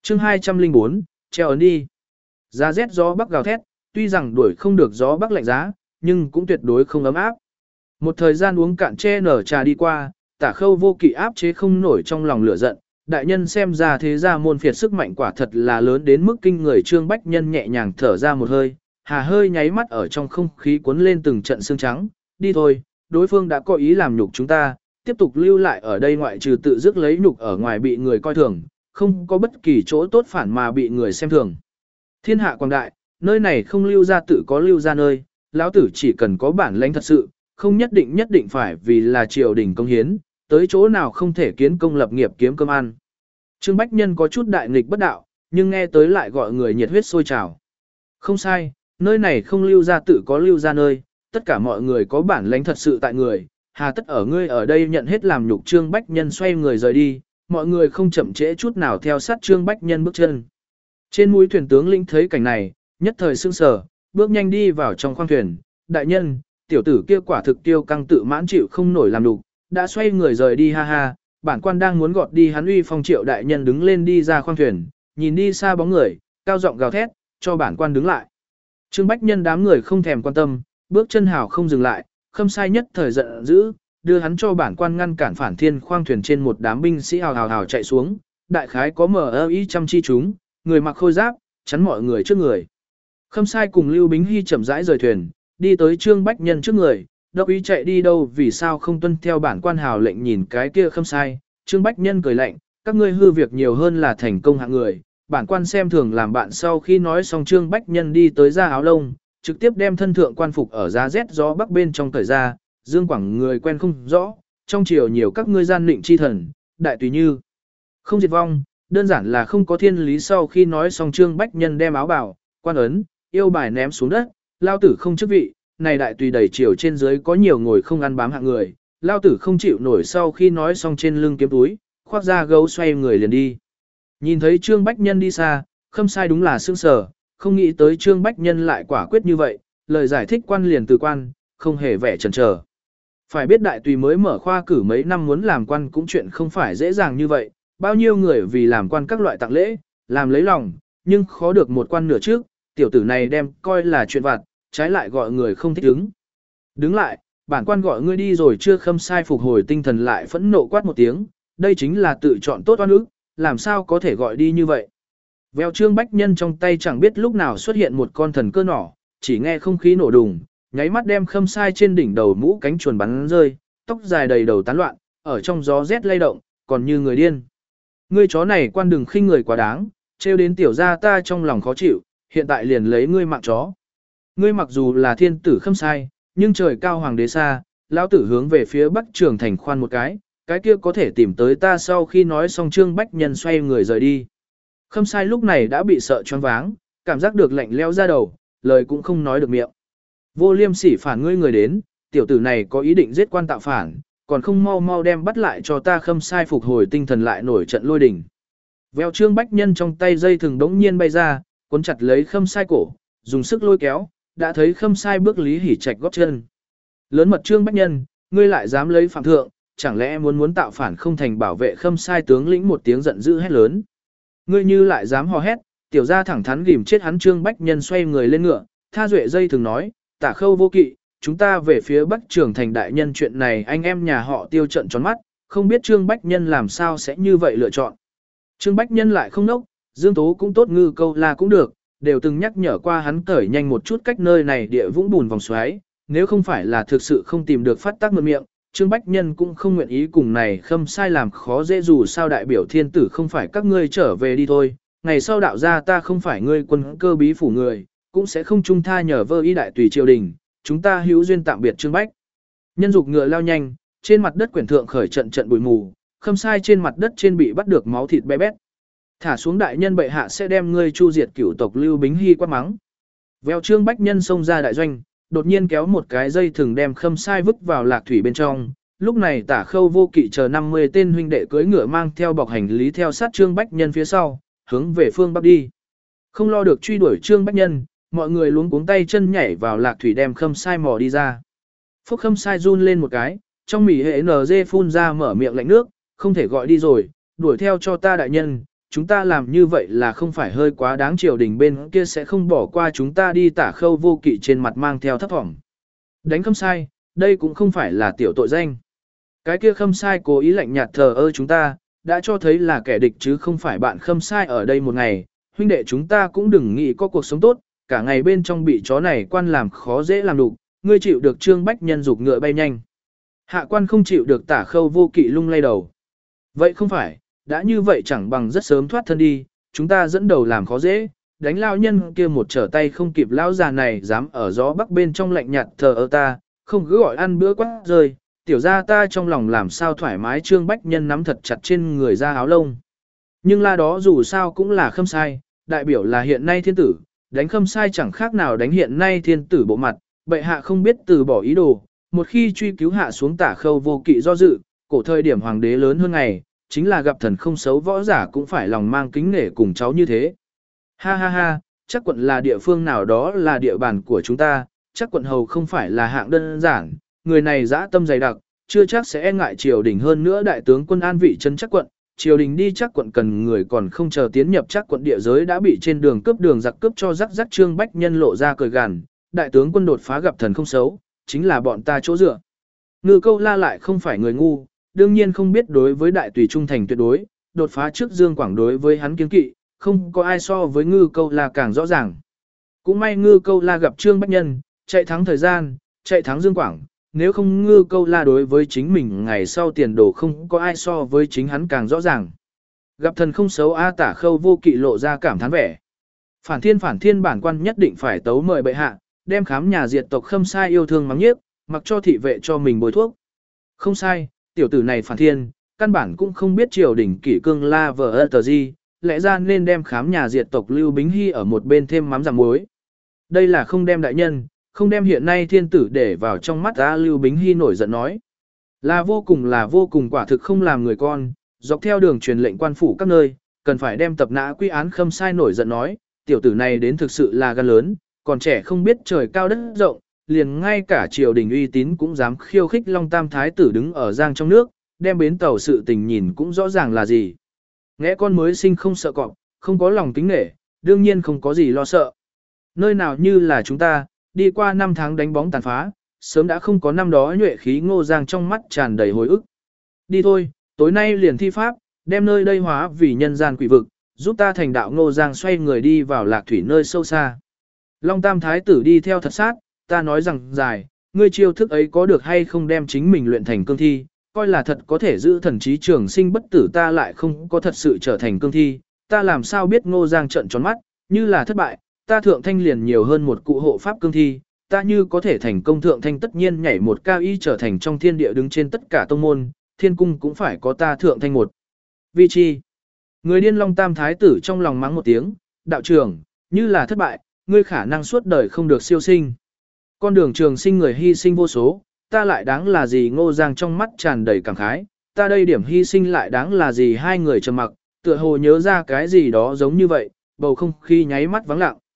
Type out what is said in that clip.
chương 204, treo ấn đi. Giá rét gió bắc gào thét, tuy rằng đuổi không được gió bắc lạnh giá, nhưng cũng tuyệt đối không ấm áp. Một thời gian uống cạn che nở trà đi qua, Tả Khâu Vô Kỵ áp chế không nổi trong lòng lửa giận, đại nhân xem ra thế gia môn phiệt sức mạnh quả thật là lớn đến mức kinh người. Trương Bách Nhân nhẹ nhàng thở ra một hơi, hà hơi nháy mắt ở trong không khí cuốn lên từng trận sương trắng, đi thôi, đối phương đã có ý làm nhục chúng ta, tiếp tục lưu lại ở đây ngoại trừ tự dứt lấy nhục ở ngoài bị người coi thường, không có bất kỳ chỗ tốt phản mà bị người xem thường. Thiên hạ quảng đại, nơi này không lưu ra tự có lưu ra nơi, lão tử chỉ cần có bản lĩnh thật sự, không nhất định phải vì là triều đình công hiến, tới chỗ nào không thể kiến công lập nghiệp kiếm cơm ăn. Trương Bách Nhân có chút đại nghịch bất đạo, nhưng nghe tới lại gọi người nhiệt huyết sôi trào. Không sai, nơi này không lưu ra tự có lưu ra nơi, tất cả mọi người có bản lĩnh thật sự tại người, hà tất ở ngươi ở đây nhận hết làm nhục. Trương Bách Nhân xoay người rời đi, mọi người không chậm trễ chút nào theo sát Trương Bách Nhân bước chân. Trên mũi thuyền tướng lĩnh thấy cảnh này, nhất thời sững sờ, bước nhanh đi vào trong khoang thuyền, đại nhân, tiểu tử kia quả thực tiêu căng tự mãn chịu không nổi làm nhục, đã xoay người rời đi ha ha, bản quan đang muốn gọt đi hắn uy phong. Triệu đại nhân đứng lên đi ra khoang thuyền, nhìn đi xa bóng người, cao giọng gào thét, cho bản quan đứng lại. Trương Bách Nhân đám người không thèm quan tâm, bước chân hào không dừng lại, Khâm Sai nhất thời giận dữ, đưa hắn cho bản quan ngăn cản. Phản thiên khoang thuyền trên một đám binh sĩ hào hào chạy xuống, đại khái có MI trăm chi chúng, người mặc khôi giáp, chắn mọi người trước người. Khâm Sai cùng Lưu Bính Hy chậm rãi rời thuyền, đi tới Trương Bách Nhân trước người, đốc ý chạy đi đâu vì sao không tuân theo bản quan hào lệnh. Nhìn cái kia Khâm Sai, Trương Bách Nhân cười lạnh, các ngươi hư việc nhiều hơn là thành công hạng người, bản quan xem thường làm bạn. Sau khi nói xong Trương Bách Nhân đi tới ra áo lông, trực tiếp đem thân thượng quan phục ở giá rét gió bắc bên trong cởi ra, Dương Quảng người quen không rõ, trong triều nhiều các ngươi gian định chi thần, đại tùy như không diệt vong, đơn giản là không có thiên lý. Sau khi nói xong Trương Bách Nhân đem áo bào, quan ấn, yêu bài ném xuống đất, lao tử không chức vị, này đại tùy đầy triều trên dưới có nhiều ngồi không ăn bám hạng người, lao tử không chịu nổi. Sau khi nói xong trên lưng kiếm túi, khoác ra gấu xoay người liền đi. Nhìn thấy Trương Bách Nhân đi xa, Khâm Sai đúng là sương sờ, không nghĩ tới Trương Bách Nhân lại quả quyết như vậy, lời giải thích quan liền từ quan, không hề vẻ chần chờ. Phải biết đại tùy mới mở khoa cử mấy năm muốn làm quan cũng chuyện không phải dễ dàng như vậy, bao nhiêu người vì làm quan các loại tặng lễ, làm lấy lòng, nhưng khó được một quan nửa trước, tiểu tử này đem coi là chuyện vặt, trái lại gọi người không thích ứng. Đứng lại, bản quan gọi ngươi đi rồi chưa? Khâm Sai phục hồi tinh thần lại phẫn nộ quát một tiếng, đây chính là tự chọn tốt oan ức, làm sao có thể gọi đi như vậy. Vèo, Trương Bách Nhân trong tay chẳng biết lúc nào xuất hiện một con thần cơ nỏ, chỉ nghe không khí nổ đùng, nháy mắt đem Khâm Sai trên đỉnh đầu mũ cánh chuồn bắn rơi, tóc dài đầy đầu tán loạn, ở trong gió rét lay động, còn như người điên. Ngươi chó này quan đừng khinh người quá đáng, trêu đến tiểu gia ta trong lòng khó chịu, hiện tại liền lấy ngươi mạng chó. Ngươi mặc dù là thiên tử Khâm Sai, nhưng trời cao hoàng đế xa, lão tử hướng về phía bắc trường thành khoan một cái kia có thể tìm tới ta. Sau khi nói xong Trương Bách Nhân xoay người rời đi. Khâm Sai lúc này đã bị sợ choáng váng, cảm giác được lạnh leo ra đầu, lời cũng không nói được miệng. Vô liêm sỉ phản ngươi người đến, tiểu tử này có ý định giết quan tạo phản, còn không mau mau đem bắt lại cho ta. Khâm Sai phục hồi tinh thần lại nổi trận lôi đình. Vèo, Trương Bách Nhân trong tay dây thừng đống nhiên bay ra, cuốn chặt lấy Khâm Sai cổ, dùng sức lôi kéo, đã thấy Khâm Sai bước Lý Hỉ Trạch góp chân. Lớn mật Trương Bách Nhân, ngươi lại dám lấy phạm thượng, chẳng lẽ muốn tạo phản không thành? Bảo vệ Khâm Sai tướng lĩnh một tiếng giận dữ hét lớn. Ngươi như lại dám hò hét, tiểu gia thẳng thắn ghim chết hắn. Trương Bách Nhân xoay người lên ngựa, tha duệ dây thường nói, Tả Khâu Vô Kỵ, chúng ta về phía bắc trường thành. Đại nhân, chuyện này anh em nhà họ Tiêu trận tròn mắt, không biết Trương Bách Nhân làm sao sẽ như vậy lựa chọn. Trương Bách Nhân lại không nốc, Dương Tố cũng tốt, Ngư Câu La cũng được, đều từng nhắc nhở qua hắn cởi nhanh một chút cách nơi này địa vũng bùn vòng xoáy, nếu không phải là thực sự không tìm được phát tác mượn miệng, Trương Bách Nhân cũng không nguyện ý cùng này Khâm Sai làm khó dễ. Dù sao đại biểu thiên tử không phải các ngươi, trở về đi thôi, ngày sau đạo gia ta không phải ngươi quân cơ bí phủ người, cũng sẽ không trung tha nhờ vơ ý đại tùy triều đình, chúng ta hữu duyên tạm biệt. Trương Bách Nhân dục ngựa lao nhanh, trên mặt đất quyển thượng khởi trận trận bụi mù, Khâm Sai trên mặt đất trên bị bắt được máu thịt bé bét. Thả xuống, đại nhân bệ hạ sẽ đem ngươi chu diệt cửu tộc. Lưu Bính Hy quát mắng. Vèo, Trương Bách Nhân xông ra đại doanh, đột nhiên kéo một cái dây thừng đem Khâm Sai vứt vào lạc thủy bên trong. Lúc này Tả Khâu Vô Kỵ chờ 50 tên huynh đệ cưỡi ngựa mang theo bọc hành lý theo sát Trương Bách Nhân phía sau, hướng về phương bắc đi. Không lo được truy đuổi Trương Bách Nhân, mọi người luống cuống tay chân nhảy vào lạc thủy đem Khâm Sai mò đi ra. Phúc Khâm Sai run lên một cái, trong mỉ hệ NG phun ra mở miệng lạnh nước, không thể gọi đi rồi, đuổi theo cho ta đại nhân, chúng ta làm như vậy là không phải hơi quá đáng, triều đình bên kia sẽ không bỏ qua chúng ta đi. Tả Khâu Vô Kỵ trên mặt mang theo thấp thỏm. Đánh Khâm Sai, đây cũng không phải là tiểu tội danh. Cái kia Khâm Sai cố ý lạnh nhạt thờ ơ chúng ta, đã cho thấy là kẻ địch chứ không phải bạn Khâm Sai ở đây một ngày. Huynh đệ chúng ta cũng đừng nghĩ có cuộc sống tốt, cả ngày bên trong bị chó này quan làm khó dễ làm đục, ngươi chịu được Trương Bách Nhân dục ngựa bay nhanh. Hạ quan không chịu được. Tả Khâu Vô Kỵ lung lay đầu. Vậy không phải, đã như vậy chẳng bằng rất sớm thoát thân đi, chúng ta dẫn đầu làm khó dễ, đánh lao nhân kia một trở tay không kịp. Lão già này dám ở gió bắc bên trong lạnh nhạt thờ ơ ta, không cứ gọi ăn bữa quát rơi, tiểu ra ta trong lòng làm sao thoải mái. Trương Bách Nhân nắm thật chặt trên người ra áo lông. Nhưng la đó dù sao cũng là Khâm Sai, đại biểu là hiện nay thiên tử, đánh Khâm Sai chẳng khác nào đánh hiện nay thiên tử bộ mặt, bệ hạ không biết từ bỏ ý đồ, một khi truy cứu hạ xuống. Tả Khâu Vô Kỵ do dự, cổ thời điểm hoàng đế lớn hơn ngày, chính là gặp thần không xấu võ giả cũng phải lòng mang kính nể cùng cháu như thế. Ha ha ha, chắc quận là địa phương nào đó là địa bàn của chúng ta, chắc quận hầu không phải là hạng đơn giản, người này dã tâm dày đặc, chưa chắc sẽ e ngại triều đình. hơn nữa đại tướng quân an vị trấn chắc quận, triều đình đi chắc quận cần người còn không chờ tiến nhập chắc quận địa giới đã bị trên đường cướp đường giặc cướp cho rắc rắc. Trương Bách Nhân lộ ra cười gằn, đại tướng quân đột phá gặp thần không xấu, chính là bọn ta chỗ dựa. Ngư Câu La lại không phải người ngu, đương nhiên không biết đối với đại tùy trung thành tuyệt đối, đột phá trước Dương Quảng đối với hắn kiêng kỵ, không có ai so với Ngư Câu La càng rõ ràng. Cũng may Ngư Câu La gặp Trương Bách Nhân, chạy thắng thời gian, chạy thắng Dương Quảng, nếu không Ngư Câu La đối với chính mình ngày sau tiền đồ không có ai so với chính hắn càng rõ ràng. Gặp thần không xấu a. Tả Khâu Vô Kỵ lộ ra cảm thán vẻ. Phản thiên bản quan nhất định phải tấu mời bệ hạ, đem khám nhà diệt tộc Khâm Sai yêu thương mắng nhiếc, mặc cho thị vệ cho mình bồi thuốc. Không sai, tiểu tử này phản thiên, căn bản cũng không biết triều đình kỷ cương la vờ tờ gì, lẽ ra nên đem khám nhà diệt tộc Lưu Bính Hy ở một bên thêm mắm giảm muối. Đây là không đem đại nhân, không đem hiện nay thiên tử để vào trong mắt ta. Lưu Bính Hy nổi giận nói. Là vô cùng quả thực không làm người con, dọc theo đường truyền lệnh quan phủ các nơi, cần phải đem tập nã quy án Khâm Sai. Nổi giận nói, tiểu tử này đến thực sự là gan lớn, còn trẻ không biết trời cao đất rộng, liền ngay cả triều đình uy tín cũng dám khiêu khích. Long Tam Thái tử đứng ở giang trong nước, đem bến tàu sự tình nhìn cũng rõ ràng là gì. Nghe con mới sinh không sợ cọp, không có lòng kính nể, đương nhiên không có gì lo sợ. Nơi nào như là chúng ta, đi qua 5 tháng đánh bóng tàn phá, sớm đã không có năm đó nhuệ khí. Ngô Giang trong mắt tràn đầy hồi ức. Đi thôi, tối nay liền thi pháp, đem nơi đây hóa vì nhân gian quỷ vực, giúp ta thành đạo. Ngô Giang xoay người đi vào Lạc Thủy nơi sâu xa. Long Tam Thái tử đi theo thật sát, ta nói rằng dài, ngươi chiêu thức ấy có được hay không đem chính mình luyện thành cương thi, coi là thật có thể giữ thần trí trường sinh bất tử, ta lại không có thật sự trở thành cương thi, ta làm sao biết. Ngô Giang trợn tròn mắt, như là thất bại, ta thượng thanh liền nhiều hơn một cụ hộ pháp cương thi, ta như có thể thành công thượng thanh tất nhiên nhảy một cao y trở thành trong thiên địa đứng trên tất cả tông môn, thiên cung cũng phải có ta thượng thanh một. Vì chi? Người điên. Long Tam Thái tử trong lòng mắng một tiếng, đạo trưởng, như là thất bại, ngươi khả năng suốt đời không được siêu sinh. Con đường trường sinh người hy sinh vô số, ta lại đáng là gì? Ngô Giang trong mắt tràn đầy cảm khái, ta đây điểm hy sinh lại đáng là gì? Hai người trầm mặc, tựa hồ nhớ ra cái gì đó giống như vậy, bầu không khí nháy mắt vắng lặng.